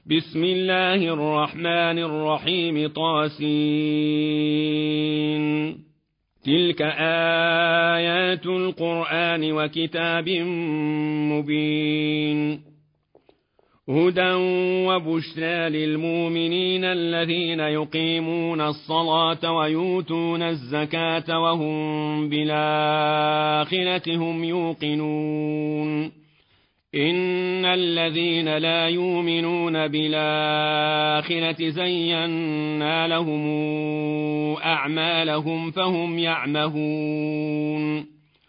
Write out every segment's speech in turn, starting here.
بسم الله الرحمن الرحيم طاسين. تلك آيات القرآن وكتاب مبين، هدى وبشرى للمؤمنين الذين يقيمون الصلاة ويؤتون الزكاة وهم بالآخرة هم يوقنون. إن الذين لا يؤمنون بالآخرة زينا لهم أعمالهم فهم يعمهون.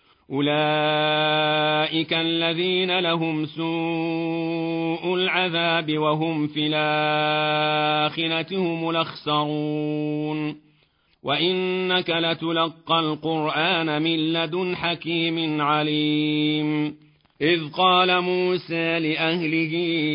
أولئك الذين لهم سوء العذاب وهم في الآخرة هم الأخسرون. وإنك لتلقى القرآن من لدن حكيم عليم. إذ قال موسى لأهله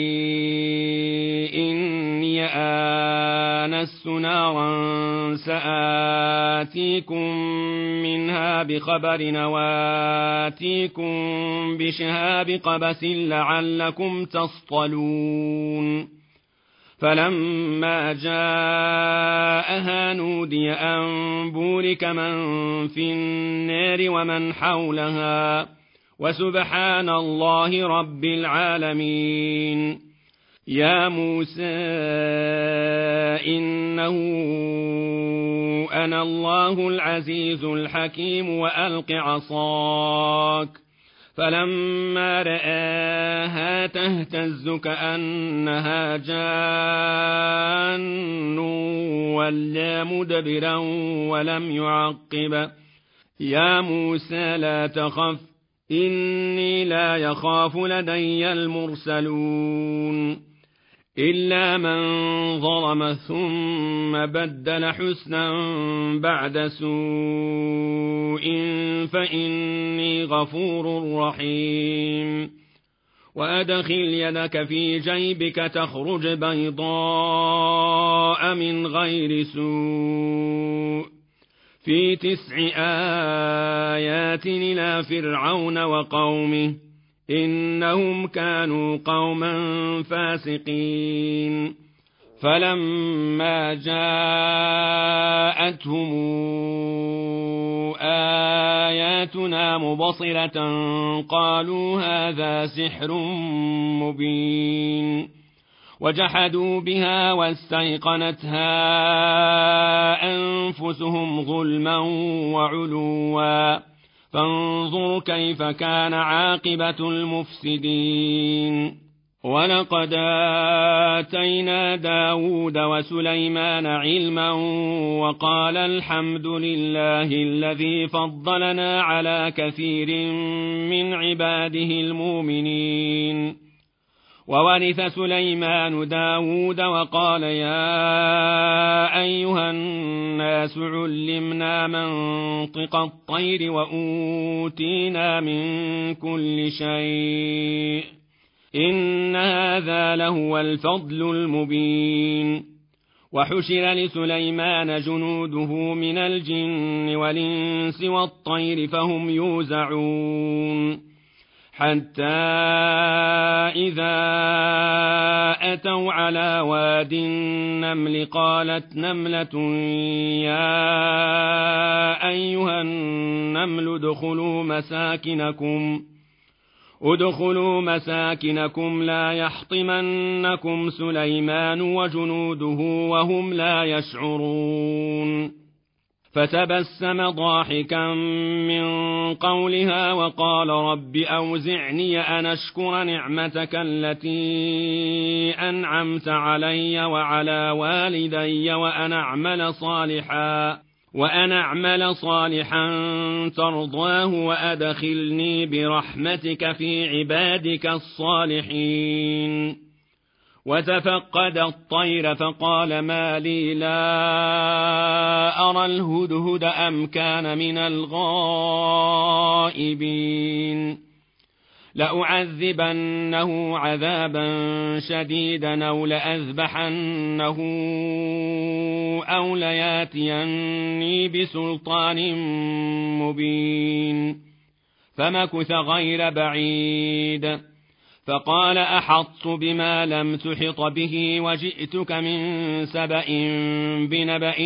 إني آنست نارا سآتيكم منها بخبر وآتيكم بشهاب قبس لعلكم تصطلون. فلما جاءها نودي أن بورك من في النار ومن حولها وسبحان الله رب العالمين. يا موسى إنه أنا الله العزيز الحكيم وألق عصاك. فلما رآها تهتز كأنها جان ولا مدبرا ولم يعقب. يا موسى لا تخف إني لا يخاف لدي المرسلون. إلا من ظلم ثم بدل حسنا بعد سوء فإني غفور رحيم. وأدخل يدك في جيبك تخرج بيضاء من غير سوء في 9 آيات إلى فرعون وقومه إنهم كانوا قوما فاسقين. فلما جاءتهم آياتنا مبصرة قالوا هذا سحر مبين، وجحدوا بها واستيقنتها أنفسهم ظلما وعلوا فانظر كيف كان عاقبة المفسدين. ولقد آتينا داود وسليمان علما وقال الحمد لله الذي فضلنا على كثير من عباده المؤمنين. وورث سليمان داود وقال يا أيها الناس علمنا منطق الطير وأوتينا من كل شيء إن هذا لهو الفضل المبين. وحشر لسليمان جنوده من الجن والإنس والطير فهم يوزعون حتى إذا أتوا على واد النمل قالت نملة يا أيها النمل ادخلوا مساكنكم لا يحطمنكم سليمان وجنوده وهم لا يشعرون. فتبسم ضاحكا من قولها وقال رب أوزعني أن أشكر نعمتك التي أنعمت علي وعلى والدي وأن أعمل صالحا ترضاه وأدخلني برحمتك في عبادك الصالحين. وتفقد الطير فقال ما لي لا أرى الهدهد أم كان من الغائبين. لأعذبنه عذابا شديدا أو لأذبحنه أو لياتيني بسلطان مبين. فمكث غير بعيد فقال أحطت بما لم تحط به وجئتك من سبأ بنبأ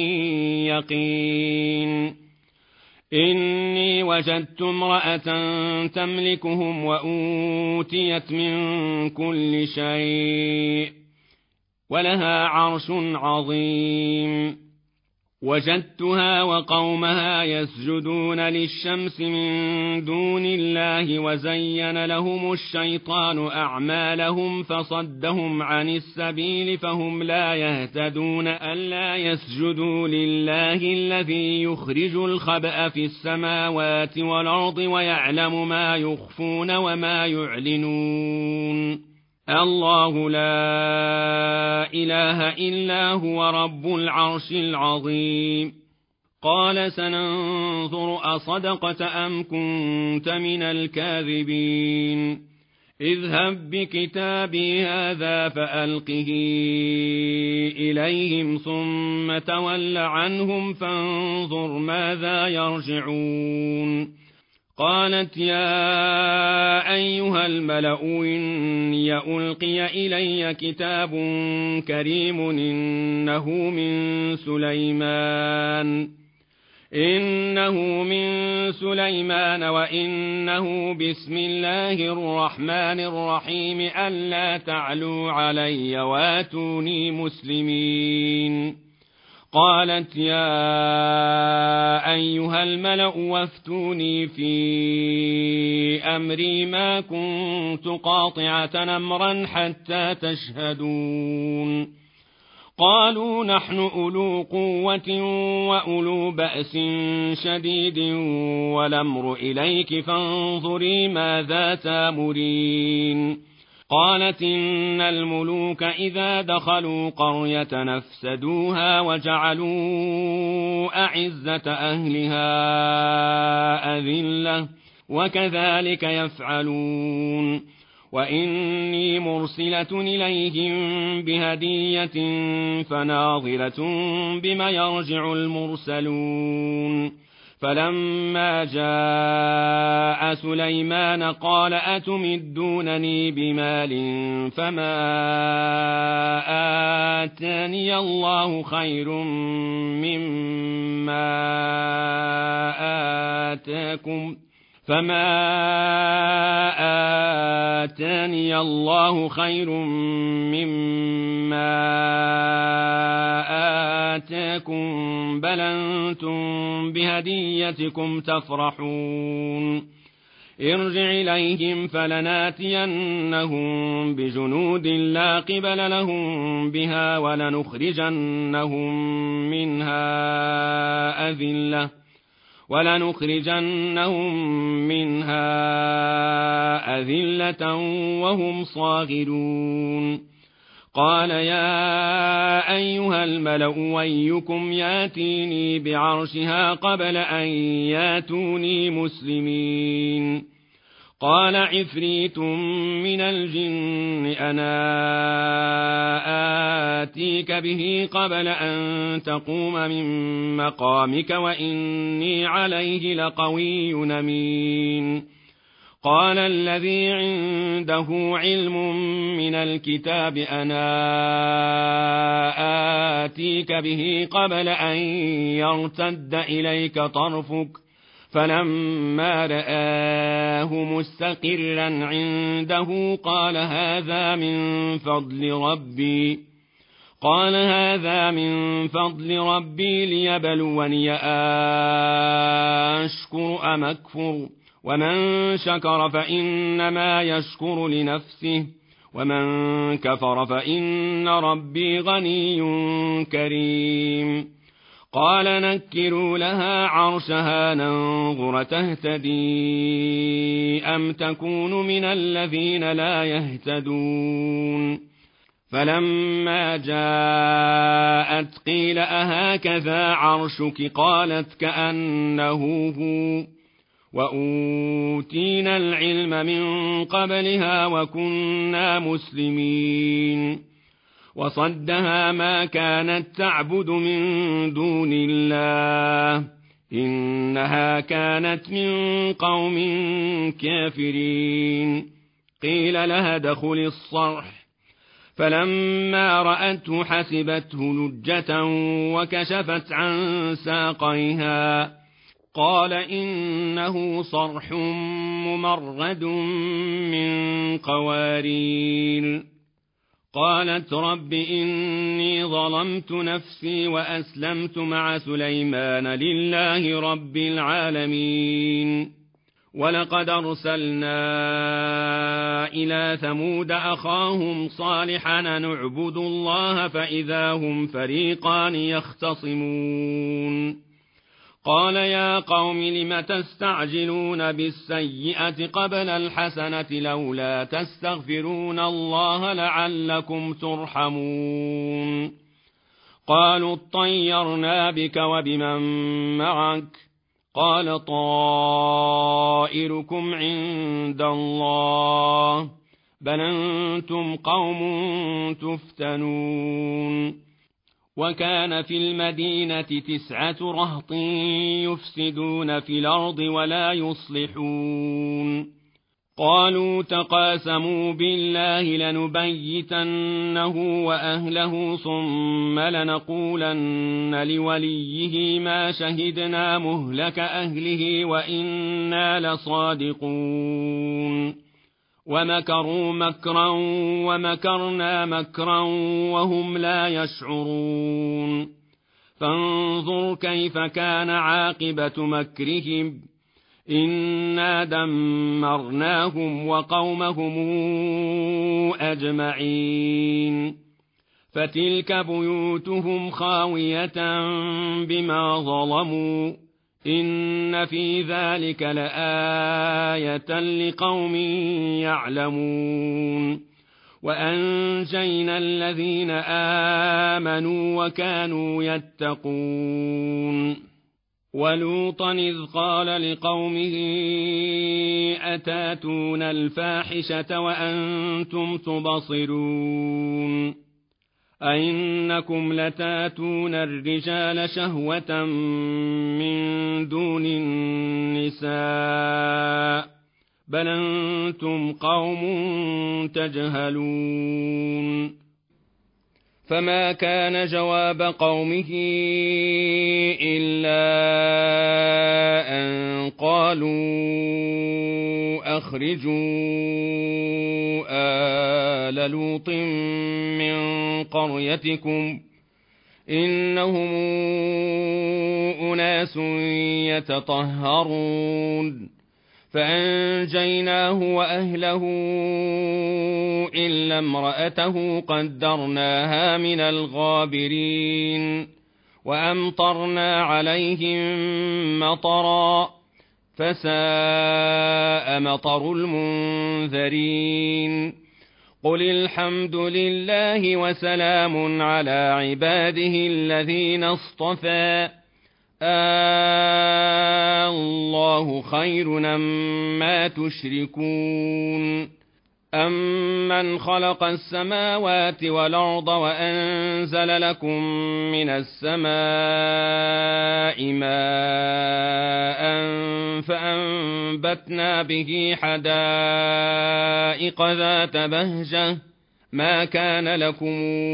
يقين إني وجدت امرأة تملكهم وأوتيت من كل شيء ولها عرش عظيم وجدتها وقومها يسجدون للشمس من دون الله وزين لهم الشيطان أعمالهم فصدهم عن السبيل فهم لا يهتدون ألا يسجدوا لله الذي يخرج الخبأ في السماوات والأرض ويعلم ما يخفون وما يعلنون الله لا إله إلا هو رب العرش العظيم قال سننظر أصدقت أم كنت من الكاذبين اذهب بكتابي هذا فألقه إليهم ثم تول عنهم فانظر ماذا يرجعون قالت يا أيها الملأ إني ألقي إلي كتاب كريم إنه من سليمان وإنه بسم الله الرحمن الرحيم ألا تعلوا علي واتوني مسلمين قالت يا أيها الملأ وافتوني في أمري ما كنت قاطعة أمرا حتى تشهدون قالوا نحن أولو قوة وأولو بأس شديد والأمر إليك فانظري ماذا تامرين قالت إن الملوك إذا دخلوا قرية نفسدوها وجعلوا أعزة أهلها أذلة وكذلك يفعلون وإني مرسلة إليهم بهدية فناظرة بما يرجع المرسلون فلما جاء سليمان قال أتمدونني بمال فما آتاني الله خير مما آتاكم بل أنتم بهديتكم تفرحون ارجع إليهم فلناتينهم بجنود لا قبل لهم بها ولنخرجنهم منها أذلة وهم صاغرون قال يا أيها الملأ أيكم ياتيني بعرشها قبل أن ياتوني مسلمين قال عفريت من الجن أنا آتيك به قبل أن تقوم من مقامك وإني عليه لقوي أمين قال الذي عنده علم من الكتاب أنا آتيك به قبل أن يرتد إليك طرفك فلما رآه مستقرا عنده قال هذا من فضل ربي ليبلوني أشكر أم أكفر ومن شكر فإنما يشكر لنفسه ومن كفر فإن ربي غني كريم قال نكروا لها عرشها ننظر تهتدي أم تكون من الذين لا يهتدون فلما جاءت قيل أهكذا عرشك قالت كأنه هو وأوتينا العلم من قبلها وكنا مسلمين وصدها ما كانت تعبد من دون الله إنها كانت من قوم كافرين قيل لها ادخل الصرح، فلما رأته حسبته لجة وكشفت عن ساقيها، قال إنه صرح ممرد من قوارير. قالت رب إني ظلمت نفسي وأسلمت مع سليمان لله رب العالمين. ولقد أرسلنا إلى ثمود أخاهم صالحا نعبد الله فإذا هم فريقان يختصمون. قال يا قوم لم تستعجلون بالسيئة قبل الحسنة لولا تستغفرون الله لعلكم ترحمون. قالوا اطيرنا بك وبمن معك، قال طائركم عند الله بل أنتم قوم تفتنون. وكان في المدينة 9 رهط يفسدون في الأرض ولا يصلحون. قالوا تقاسموا بالله لنبيتنه وأهله ثم لنقولن لوليه ما شهدنا مهلك أهله وإنا لصادقون. ومكروا مكرا ومكرنا مكرا وهم لا يشعرون. فانظر كيف كان عاقبة مكرهم، إنا دمرناهم وقومهم أجمعين. فتلك بيوتهم خاوية بما ظلموا، إن في ذلك لآية لقوم يعلمون. وأنجينا الذين آمنوا وكانوا يتقون. ولوطا إذ قال لقومه أتاتون الفاحشة وأنتم تبصرون أئنكم لتاتون الرجال شهوة من دون النساء بل أنتم قوم تجهلون. فما كان جواب قومه إلا أن قالوا أخرجوا آل لوط من قريتكم إنهم أناس يتطهرون. فأنجيناه وأهله إلا امرأته قدرناها من الغابرين. وأمطرنا عليهم مطرا فساء مطر المنذرين. قل الحمد لله وسلام على عباده الذين اصطفى الله خير أمّا تشركون. أَمَّنْ خَلَقَ السَّمَاوَاتِ وَالْأَرْضَ وَأَنزَلَ لَكُم مِّنَ السَّمَاءِ مَاءً فَأَنبَتْنَا بِهِ حَدَائِقَ ذَاتَ بَهْجَةٍ ما كان لكم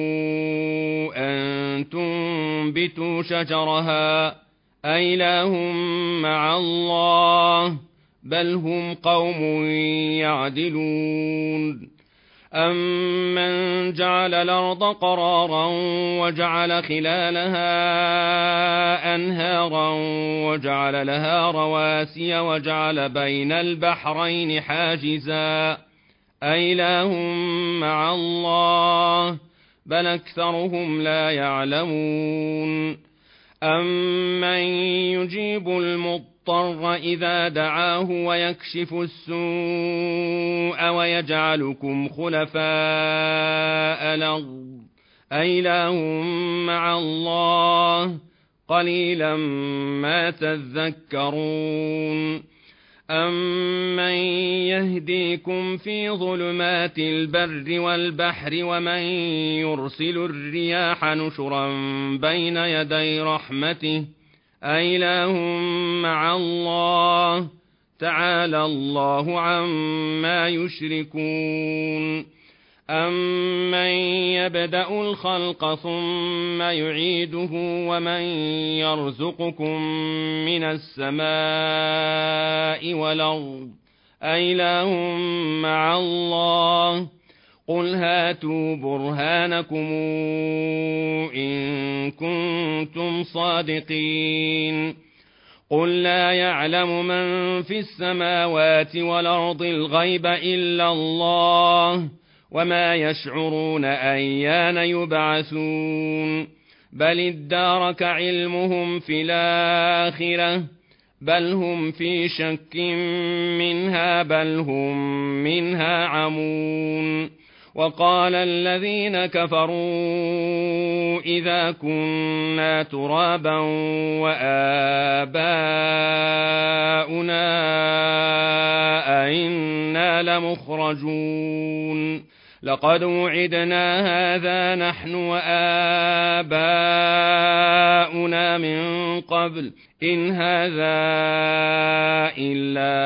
أن تنبتوا شجرها أإله مع الله بل هم قوم يعدلون. أمن جعل الأرض قرارا وجعل خلالها أنهارا وجعل لها رواسي وجعل بين البحرين حاجزا أإله مع الله بل أكثرهم لا يعلمون. أمن يجيب المضطر إذا دعاه ويكشف السوء ويجعلكم خلفاء الأرض أإله مع الله قليلا ما تذكرون. أَمَّن يهديكم في ظلمات البر والبحر ومن يرسل الرياح نشرا بين يدي رحمته أإله مع الله تعالى الله عما يشركون أمن يبدأ الخلق ثم يعيده ومن يرزقكم من السماء والأرض أإله مع الله قل هاتوا برهانكم إن كنتم صادقين قل لا يعلم من في السماوات والأرض الغيب إلا الله وما يشعرون أيان يبعثون بل ادارك علمهم في الآخرة بل هم في شك منها بل هم منها عمون وقال الذين كفروا إذا كنا ترابا وآباؤنا أئنا لمخرجون لقد وعدنا هذا نحن وآباؤنا من قبل إن هذا إلا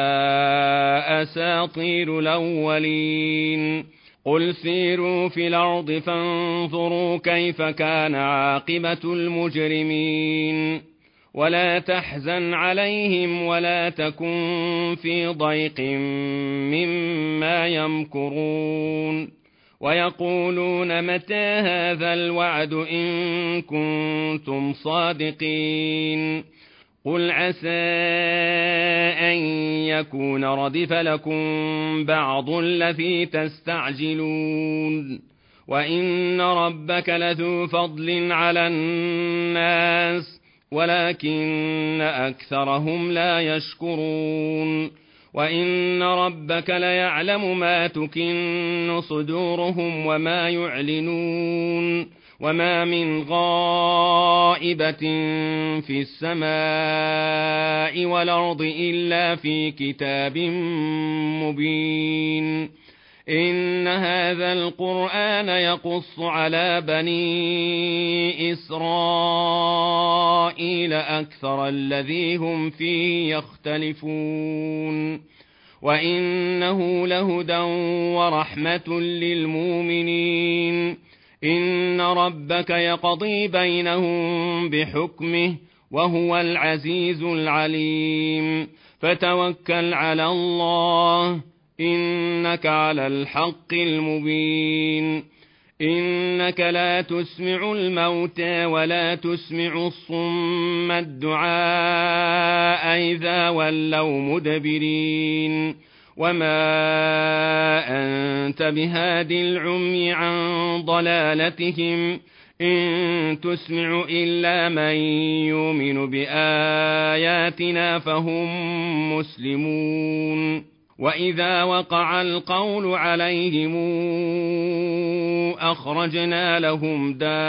أساطير الأولين قل سيروا في الأرض فانظروا كيف كان عاقبة المجرمين ولا تحزن عليهم ولا تكن في ضيق مما يمكرون ويقولون متى هذا الوعد إن كنتم صادقين قل عسى أن يكون ردف لكم بعض الذي تستعجلون وإن ربك لذو فضل على الناس ولكن أكثرهم لا يشكرون وإن ربك ليعلم ما تكن صدورهم وما يعلنون وما من غائبة في السماء والأرض إلا في كتاب مبين إن هذا القرآن يقص على بني إسرائيل أكثر الذي هم فيه يختلفون وإنه لهدى ورحمة للمؤمنين إن ربك يقضي بينهم بحكمه وهو العزيز العليم فتوكل على الله إنك على الحق المبين إنك لا تسمع الموتى ولا تسمع الصم الدعاء إذا ولوا مدبرين وما أنت بهاد العمي عن ضلالتهم إن تسمع إلا من يؤمن بآياتنا فهم مسلمون وإذا وقع القول عليهم أخرجنا لهم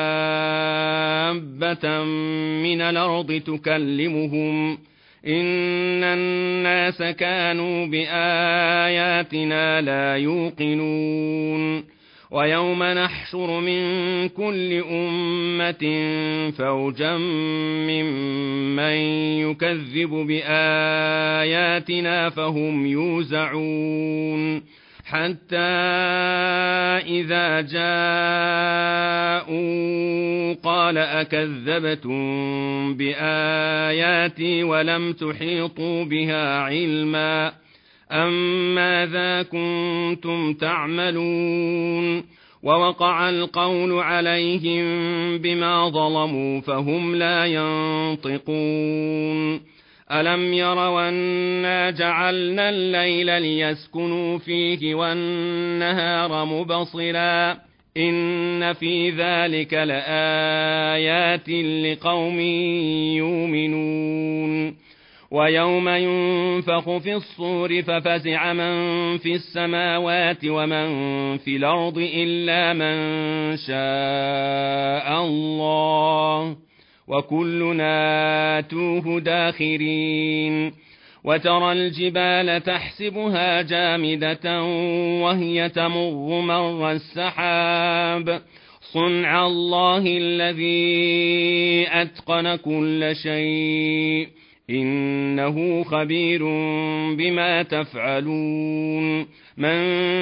دابة من الأرض تكلمهم إن الناس كانوا بآياتنا لا يوقنون ويوم نحشر من كل أمة فوجا ممن يكذب بآياتنا فهم يوزعون حتى إذا جاءوا قال أكذبتم بآياتي ولم تحيطوا بها علما أم ماذا كنتم تعملون ووقع القول عليهم بما ظلموا فهم لا ينطقون ألم يروا أنا جعلنا الليل ليسكنوا فيه والنهار مبصرا إن في ذلك لآيات لقوم يؤمنون ويوم ينفخ في الصور ففزع من في السماوات ومن في الأرض إلا من شاء الله وكلنا آتوه داخرين وترى الجبال تحسبها جامدة وهي تمر مر السحاب صنع الله الذي أتقن كل شيء إنه خبير بما تفعلون من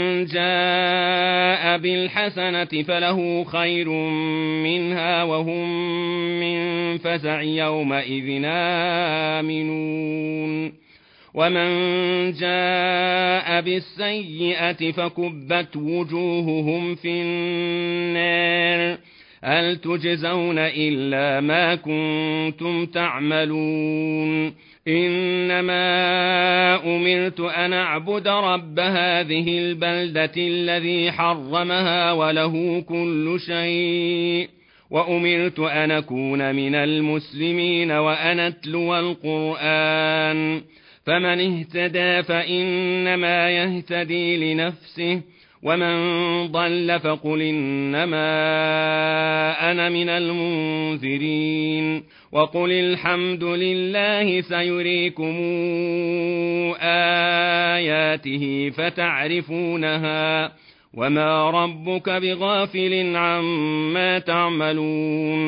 جاء بالحسنة فله خير منها وهم من فزع يومئذ آمنون ومن جاء بالسيئة فكبت وجوههم في النار هل تجزون إلا ما كنتم تعملون إنما أمرت أن أعبد رب هذه البلدة الذي حرمها وله كل شيء وأمرت أن أكون من المسلمين وأن أتلو القرآن فمن اهتدى فإنما يهتدي لنفسه ومن ضل فقل إنما أنا من المنذرين وقل الحمد لله سيريكم آياته فتعرفونها وما ربك بغافل عما تعملون